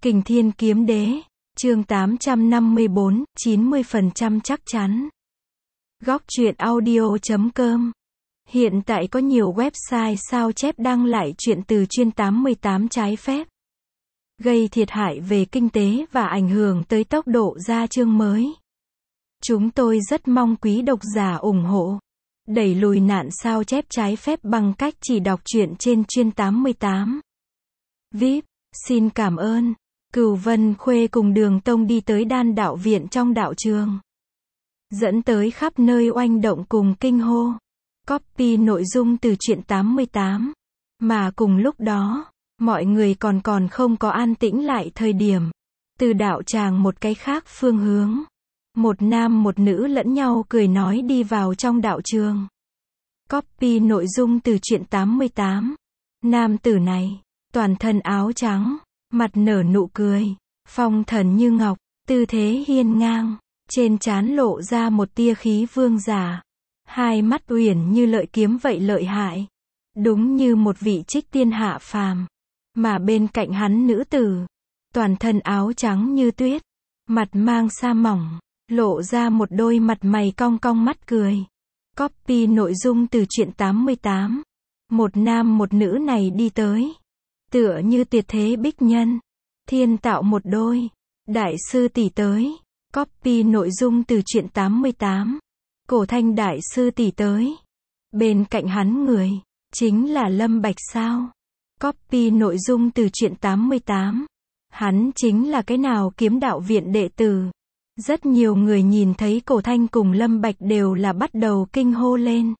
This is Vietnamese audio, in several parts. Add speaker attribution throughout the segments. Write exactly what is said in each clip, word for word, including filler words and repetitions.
Speaker 1: Kình Thiên Kiếm Đế, chương tám trăm năm mươi bốn, chín mươi phần trăm chắc chắn. Góc truyện audio chấm com. Hiện tại có nhiều website sao chép đăng lại truyện từ chuyên tám mươi tám trái phép, gây thiệt hại về kinh tế và ảnh hưởng tới tốc độ ra chương mới. Chúng tôi rất mong quý độc giả ủng hộ, đẩy lùi nạn sao chép trái phép bằng cách chỉ đọc truyện trên chuyên tám mươi tám. vê i pê, xin cảm ơn. Cửu Vân Khuê cùng Đường Tông đi tới Đan Đạo Viện trong đạo trường, dẫn tới khắp nơi oanh động cùng kinh hô. Copy nội dung từ truyện tám mươi tám. Mà cùng lúc đó, mọi người còn còn không có an tĩnh lại thời điểm. Từ đạo tràng một cái khác phương hướng, một nam một nữ lẫn nhau cười nói đi vào trong đạo trường. Copy nội dung từ truyện tám mươi tám. Nam tử này, toàn thân áo trắng, mặt nở nụ cười, phong thần như ngọc, tư thế hiên ngang, trên trán lộ ra một tia khí vương giả, hai mắt uyển như lợi kiếm vậy lợi hại, đúng như một vị trích tiên hạ phàm. Mà bên cạnh hắn nữ tử, toàn thân áo trắng như tuyết, mặt mang sa mỏng, lộ ra một đôi mặt mày cong cong mắt cười. Copy nội dung từ truyện tám mươi tám. Một nam một nữ này đi tới, tựa như tuyệt thế bích nhân, thiên tạo một đôi. Đại sư tỷ tới. Copy nội dung từ truyện tám mươi tám. Cổ Thanh đại sư tỷ tới. Bên cạnh hắn người, chính là Lâm Bạch sao? Copy nội dung từ truyện tám mươi tám. Hắn chính là cái nào Kiếm Đạo Viện đệ tử? Rất nhiều người nhìn thấy Cổ Thanh cùng Lâm Bạch đều là bắt đầu kinh hô lên.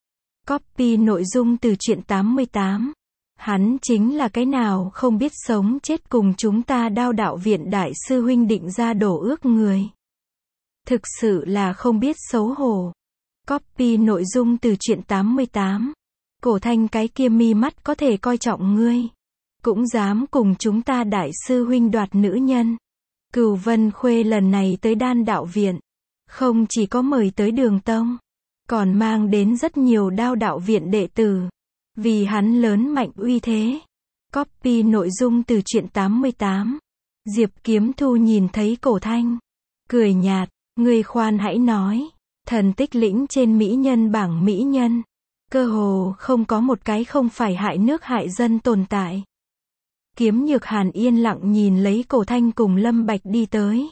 Speaker 1: Copy nội dung từ truyện tám mươi tám. Hắn chính là cái nào không biết sống chết cùng chúng ta Đao Đạo Viện đại sư huynh định ra đổ ước người. Thực sự là không biết xấu hổ. Copy nội dung từ truyện tám mươi tám. Cổ Thanh cái kia mi mắt có thể coi trọng ngươi, cũng dám cùng chúng ta đại sư huynh đoạt nữ nhân. Cửu Vân Khuê lần này tới Đan Đạo Viện, không chỉ có mời tới Đường Tông, còn mang đến rất nhiều Đao Đạo Viện đệ tử, vì hắn lớn mạnh uy thế. Copy nội dung từ truyện tám mươi tám. Diệp Kiếm Thu nhìn thấy Cổ Thanh, cười nhạt, ngươi khoan hãy nói, thần tích lĩnh trên mỹ nhân bảng mỹ nhân, cơ hồ không có một cái không phải hại nước hại dân tồn tại. Kiếm Nhược Hàn yên lặng nhìn lấy Cổ Thanh cùng Lâm Bạch đi tới.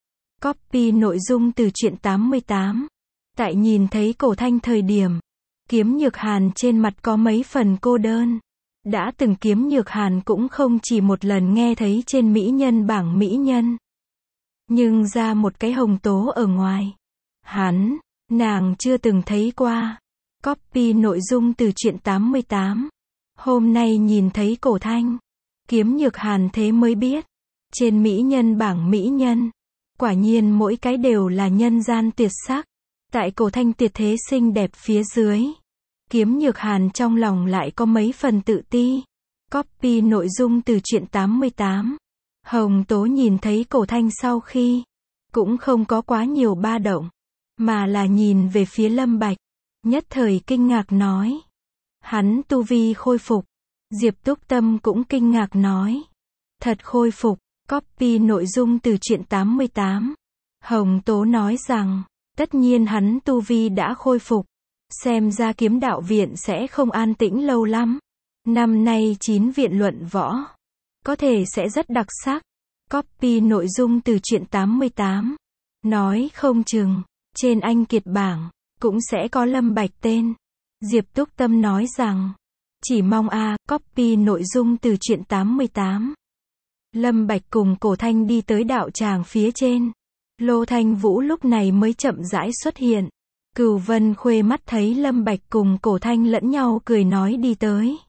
Speaker 1: Copy nội dung từ truyện tám mươi tám. Tại nhìn thấy Cổ Thanh thời điểm, Kiếm Nhược Hàn trên mặt có mấy phần cô đơn. Đã từng Kiếm Nhược Hàn cũng không chỉ một lần nghe thấy trên mỹ nhân bảng mỹ nhân, nhưng ra một cái hồng tố ở ngoài, hắn, nàng chưa từng thấy qua. Copy nội dung từ truyện tám mươi tám. Hôm nay nhìn thấy Cổ Thanh, Kiếm Nhược Hàn thế mới biết, trên mỹ nhân bảng mỹ nhân, quả nhiên mỗi cái đều là nhân gian tuyệt sắc. Tại Cổ Thanh tuyệt thế xinh đẹp phía dưới, Kiếm Nhược Hàn trong lòng lại có mấy phần tự ti. Copy nội dung từ truyện tám mươi tám. Hồng Tố nhìn thấy Cổ Thanh sau khi, cũng không có quá nhiều ba động, mà là nhìn về phía Lâm Bạch, nhất thời kinh ngạc nói, hắn tu vi khôi phục. Diệp Túc Tâm cũng kinh ngạc nói, thật khôi phục. Copy nội dung từ truyện tám mươi tám. Hồng Tố nói rằng, tất nhiên hắn tu vi đã khôi phục, xem ra Kiếm Đạo Viện sẽ không an tĩnh lâu lắm. Năm nay chín viện luận võ, có thể sẽ rất đặc sắc. Copy nội dung từ truyện tám mươi tám. Nói không chừng, trên anh kiệt bảng, cũng sẽ có Lâm Bạch tên. Diệp Túc Tâm nói rằng, chỉ mong a. À, copy nội dung từ truyện tám mươi tám. Lâm Bạch cùng Cổ Thanh đi tới đạo tràng phía trên. Lô Thanh Vũ lúc này mới chậm rãi xuất hiện. Cửu Vân Khuê mắt thấy Lâm Bạch cùng Cổ Thanh lẫn nhau cười nói đi tới,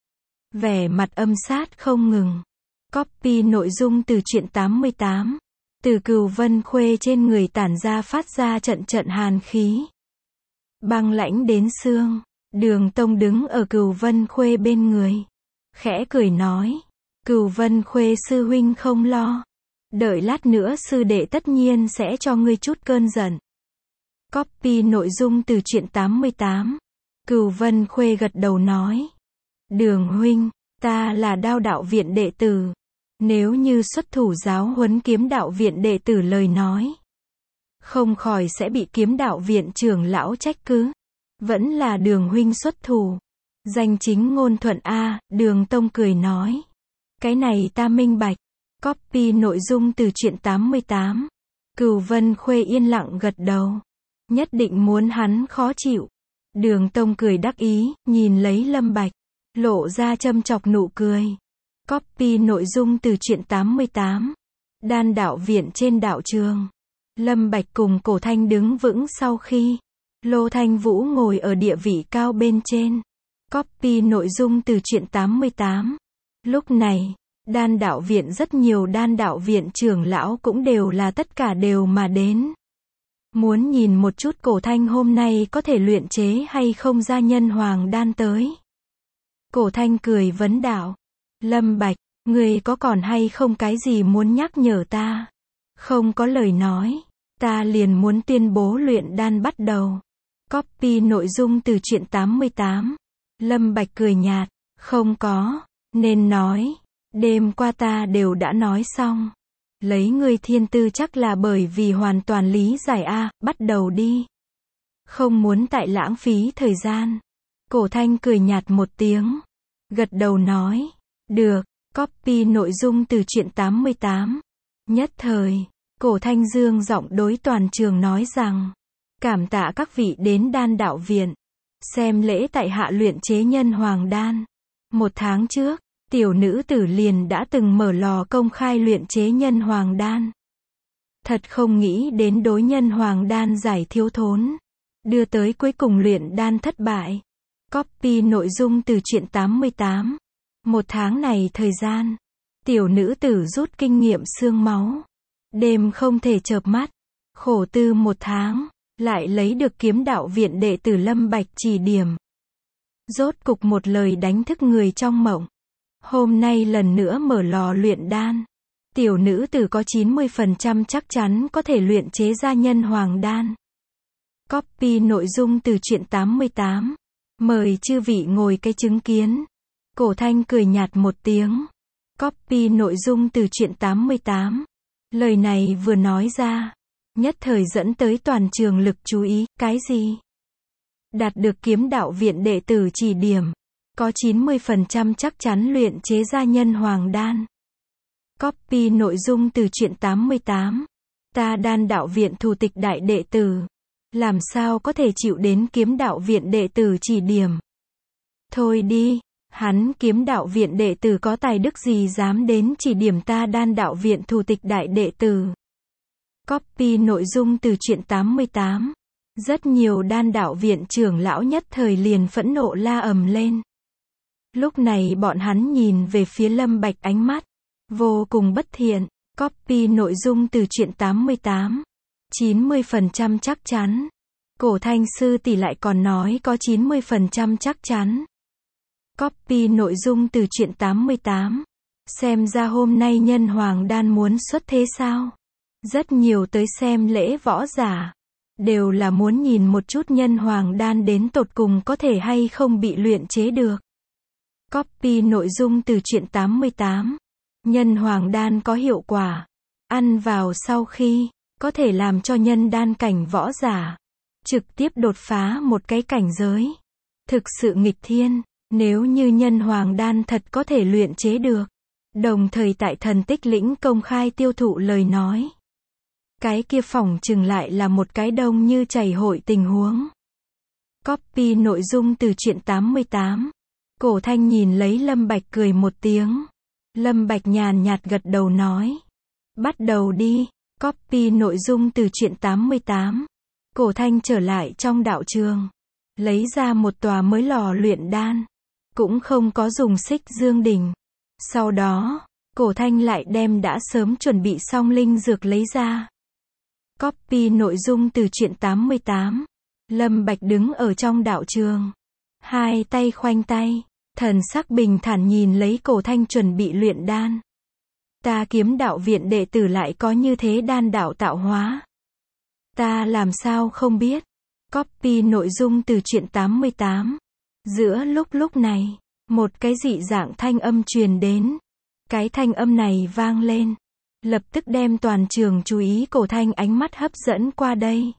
Speaker 1: vẻ mặt âm sát không ngừng. Copy nội dung từ truyện tám mươi tám. Từ Cửu Vân Khuê trên người tản ra phát ra trận trận hàn khí, băng lãnh đến xương. Đường Tông đứng ở Cửu Vân Khuê bên người, khẽ cười nói, Cửu Vân Khuê sư huynh không lo, đợi lát nữa sư đệ tất nhiên sẽ cho ngươi chút cơn giận. Copy nội dung từ truyện tám mươi tám. Cửu Vân Khuê gật đầu nói, Đường huynh, ta là Đao Đạo Viện đệ tử, Nếu như xuất thủ giáo huấn kiếm đạo viện đệ tử lời nói, không khỏi sẽ bị kiếm đạo viện trưởng lão trách cứ. Vẫn là Đường huynh xuất thủ. Danh chính ngôn thuận a, Đường Tông cười nói. Cái này ta minh bạch. Copy nội dung từ truyện tám mươi tám. Cửu Vân Khuê yên lặng gật đầu. Nhất định muốn hắn khó chịu. Đường Tông cười đắc ý, nhìn lấy Lâm Bạch, lộ ra châm chọc nụ cười. Copy nội dung từ truyện tám mươi tám. Đan đạo viện trên đạo trường. Lâm Bạch cùng Cổ Thanh đứng vững sau khi Lô Thanh Vũ ngồi ở địa vị cao bên trên. Copy nội dung từ truyện tám mươi tám. Lúc này, đan đạo viện rất nhiều đan đạo viện trưởng lão cũng đều là tất cả đều mà đến. Muốn nhìn một chút Cổ Thanh hôm nay có thể luyện chế hay không ra nhân hoàng đan tới. Cổ Thanh cười vấn đạo. Lâm Bạch, người có còn hay không cái gì muốn nhắc nhở ta? Không có lời nói. Ta liền muốn tuyên bố luyện đan bắt đầu. Copy nội dung từ truyện tám mươi tám. Lâm Bạch cười nhạt. Không có. Nên nói. Đêm qua ta đều đã nói xong. Lấy ngươi thiên tư chắc là bởi vì hoàn toàn lý giải a, bắt đầu đi. Không muốn tại lãng phí thời gian. Cổ Thanh cười nhạt một tiếng. Gật đầu nói. Được. Copy nội dung từ truyện tám mươi tám. Nhất thời, Cổ Thanh dương giọng đối toàn trường nói rằng. Cảm tạ các vị đến đan đạo viện. Xem lễ tại hạ luyện chế nhân hoàng đan. Một tháng trước, tiểu nữ tử liền đã từng mở lò công khai luyện chế nhân hoàng đan. Thật không nghĩ đến đối nhân hoàng đan giải thiếu thốn. Đưa tới cuối cùng luyện đan thất bại. Copy nội dung từ truyện tám mươi tám. Một tháng này thời gian, tiểu nữ tử rút kinh nghiệm xương máu. Đêm không thể chợp mắt. Khổ tư một tháng, lại lấy được kiếm đạo viện đệ tử Lâm Bạch chỉ điểm. Rốt cục một lời đánh thức người trong mộng. Hôm nay lần nữa mở lò luyện đan. Tiểu nữ tử có chín mươi phần trăm chắc chắn có thể luyện chế ra nhân hoàng đan. Copy nội dung từ truyện tám mươi tám. Mời chư vị ngồi cái chứng kiến. Cổ Thanh cười nhạt một tiếng. Copy nội dung từ truyện tám mươi tám. Lời này vừa nói ra, nhất thời dẫn tới toàn trường lực chú ý. Cái gì? Đạt được kiếm đạo viện đệ tử chỉ điểm. Có chín mươi phần trăm chắc chắn luyện chế ra nhân hoàng đan. Copy nội dung từ truyện tám mươi tám. Ta đan đạo viện thủ tịch đại đệ tử. Làm sao có thể chịu đến kiếm đạo viện đệ tử chỉ điểm? Thôi đi, hắn kiếm đạo viện đệ tử có tài đức gì dám đến chỉ điểm ta đan đạo viện thủ tịch đại đệ tử? Copy nội dung từ truyện tám mươi tám. Rất nhiều đan đạo viện trưởng lão nhất thời liền phẫn nộ la ầm lên. Lúc này bọn hắn nhìn về phía Lâm Bạch ánh mắt vô cùng bất thiện. Copy nội dung từ truyện tám mươi tám. chín mươi phần trăm chắc chắn. Cổ Thanh sư tỷ lại còn nói có chín mươi phần trăm chắc chắn. Copy nội dung từ truyện tám mươi tám. Xem ra hôm nay nhân hoàng đan muốn xuất thế sao? Rất nhiều tới xem lễ võ giả. Đều là muốn nhìn một chút nhân hoàng đan đến tột cùng có thể hay không bị luyện chế được. Copy nội dung từ truyện tám mươi tám. Nhân hoàng đan có hiệu quả. Ăn vào sau khi, có thể làm cho nhân đan cảnh võ giả trực tiếp đột phá một cái cảnh giới. Thực sự nghịch thiên, nếu như nhân hoàng đan thật có thể luyện chế được. Đồng thời tại thần tích lĩnh công khai tiêu thụ lời nói. Cái kia phỏng chừng lại là một cái đông như chảy hội tình huống. Copy nội dung từ truyện tám mươi tám. Cổ Thanh nhìn lấy Lâm Bạch cười một tiếng. Lâm Bạch nhàn nhạt gật đầu nói. Bắt đầu đi. Copy nội dung từ truyện tám mươi tám. Cổ Thanh trở lại trong đạo trường. Lấy ra một tòa mới lò luyện đan. Cũng không có dùng xích dương đỉnh. Sau đó, Cổ Thanh lại đem đã sớm chuẩn bị xong linh dược lấy ra. Copy nội dung từ truyện tám mươi tám. Lâm Bạch đứng ở trong đạo trường. Hai tay khoanh tay. Thần sắc bình thản nhìn lấy Cổ Thanh chuẩn bị luyện đan. Ta kiếm đạo viện đệ tử lại có như thế đan đạo tạo hóa. Ta làm sao không biết. Copy nội dung từ truyện tám mươi tám. Giữa lúc lúc này, một cái dị dạng thanh âm truyền đến. Cái thanh âm này vang lên, lập tức đem toàn trường chú ý Cổ Thanh ánh mắt hấp dẫn qua đây.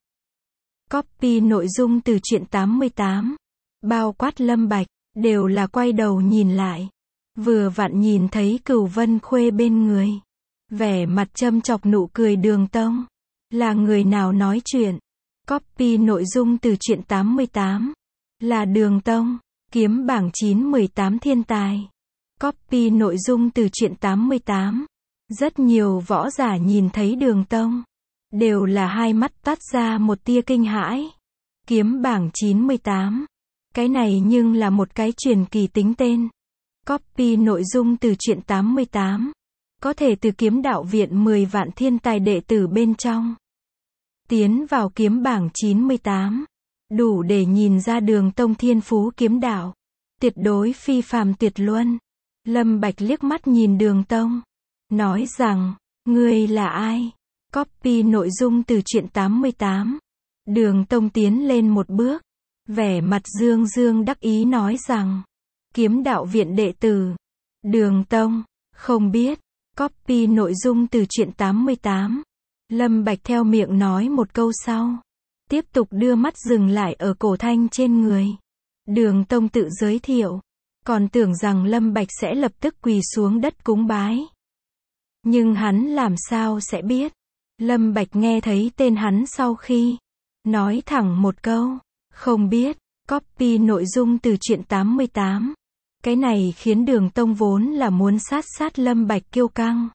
Speaker 1: Copy nội dung từ truyện tám mươi tám, bao quát Lâm Bạch, đều là quay đầu nhìn lại. Vừa vặn nhìn thấy Cửu Vân Khuê bên người. Vẻ mặt châm chọc nụ cười Đường Tông. Là người nào nói chuyện? Copy nội dung từ truyện tám mươi tám. Là Đường Tông, kiếm bảng chín mười tám thiên tài. Copy nội dung từ truyện tám mươi tám. Rất nhiều võ giả nhìn thấy Đường Tông, đều là hai mắt toát ra một tia kinh hãi. Kiếm bảng chín mươi tám. Cái này nhưng là một cái truyền kỳ tính tên. Copy nội dung từ truyện tám mươi tám. Có thể từ kiếm đạo viện mười vạn thiên tài đệ tử bên trong tiến vào kiếm bảng chín mươi tám. Đủ để nhìn ra Đường Tông thiên phú kiếm đạo. Tuyệt đối phi phàm tuyệt luân. Lâm Bạch liếc mắt nhìn Đường Tông. Nói rằng, ngươi là ai? Copy nội dung từ truyện tám mươi tám. Đường Tông tiến lên một bước. Vẻ mặt dương dương đắc ý nói rằng, kiếm đạo viện đệ tử. Đường Tông, không biết. Copy nội dung từ truyện tám mươi tám. Lâm Bạch theo miệng nói một câu sau. Tiếp tục đưa mắt dừng lại ở Cổ Thanh trên người. Đường Tông tự giới thiệu. Còn tưởng rằng Lâm Bạch sẽ lập tức quỳ xuống đất cúng bái. Nhưng hắn làm sao sẽ biết. Lâm Bạch nghe thấy tên hắn sau khi nói thẳng một câu, không biết. Copy nội dung từ truyện tám mươi tám. Cái này khiến Đường Tông vốn là muốn sát sát Lâm Bạch kiêu căng.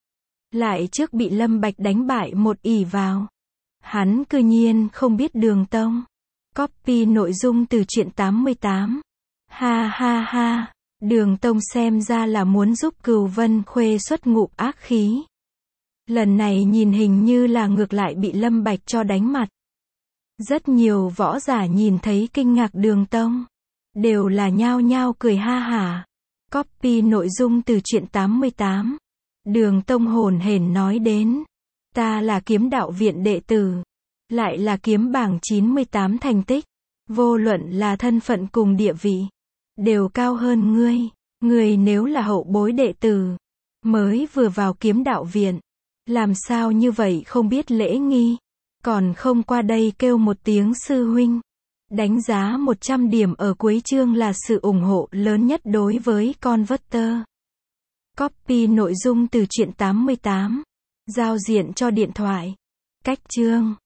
Speaker 1: Lại trước bị Lâm Bạch đánh bại một ỷ vào. Hắn cư nhiên không biết Đường Tông. Copy nội dung từ truyện tám mươi tám. Ha ha ha, Đường Tông xem ra là muốn giúp Cửu Vân Khuê xuất ngụm ác khí. Lần này nhìn hình như là ngược lại bị Lâm Bạch cho đánh mặt. Rất nhiều võ giả nhìn thấy kinh ngạc Đường Tông, đều là nhao nhao cười ha hả. Copy nội dung từ truyện tám mươi tám. Đường Tông hồn hển nói đến, ta là kiếm đạo viện đệ tử, lại là kiếm bảng chín mươi tám thành tích, vô luận là thân phận cùng địa vị, đều cao hơn ngươi. Ngươi nếu là hậu bối đệ tử, mới vừa vào kiếm đạo viện, làm sao như vậy không biết lễ nghi, còn không qua đây kêu một tiếng sư huynh. Đánh giá một trăm điểm ở cuối chương là sự ủng hộ lớn nhất đối với Converter. Copy nội dung từ truyện tám mươi tám. Giao diện cho điện thoại. Cách chương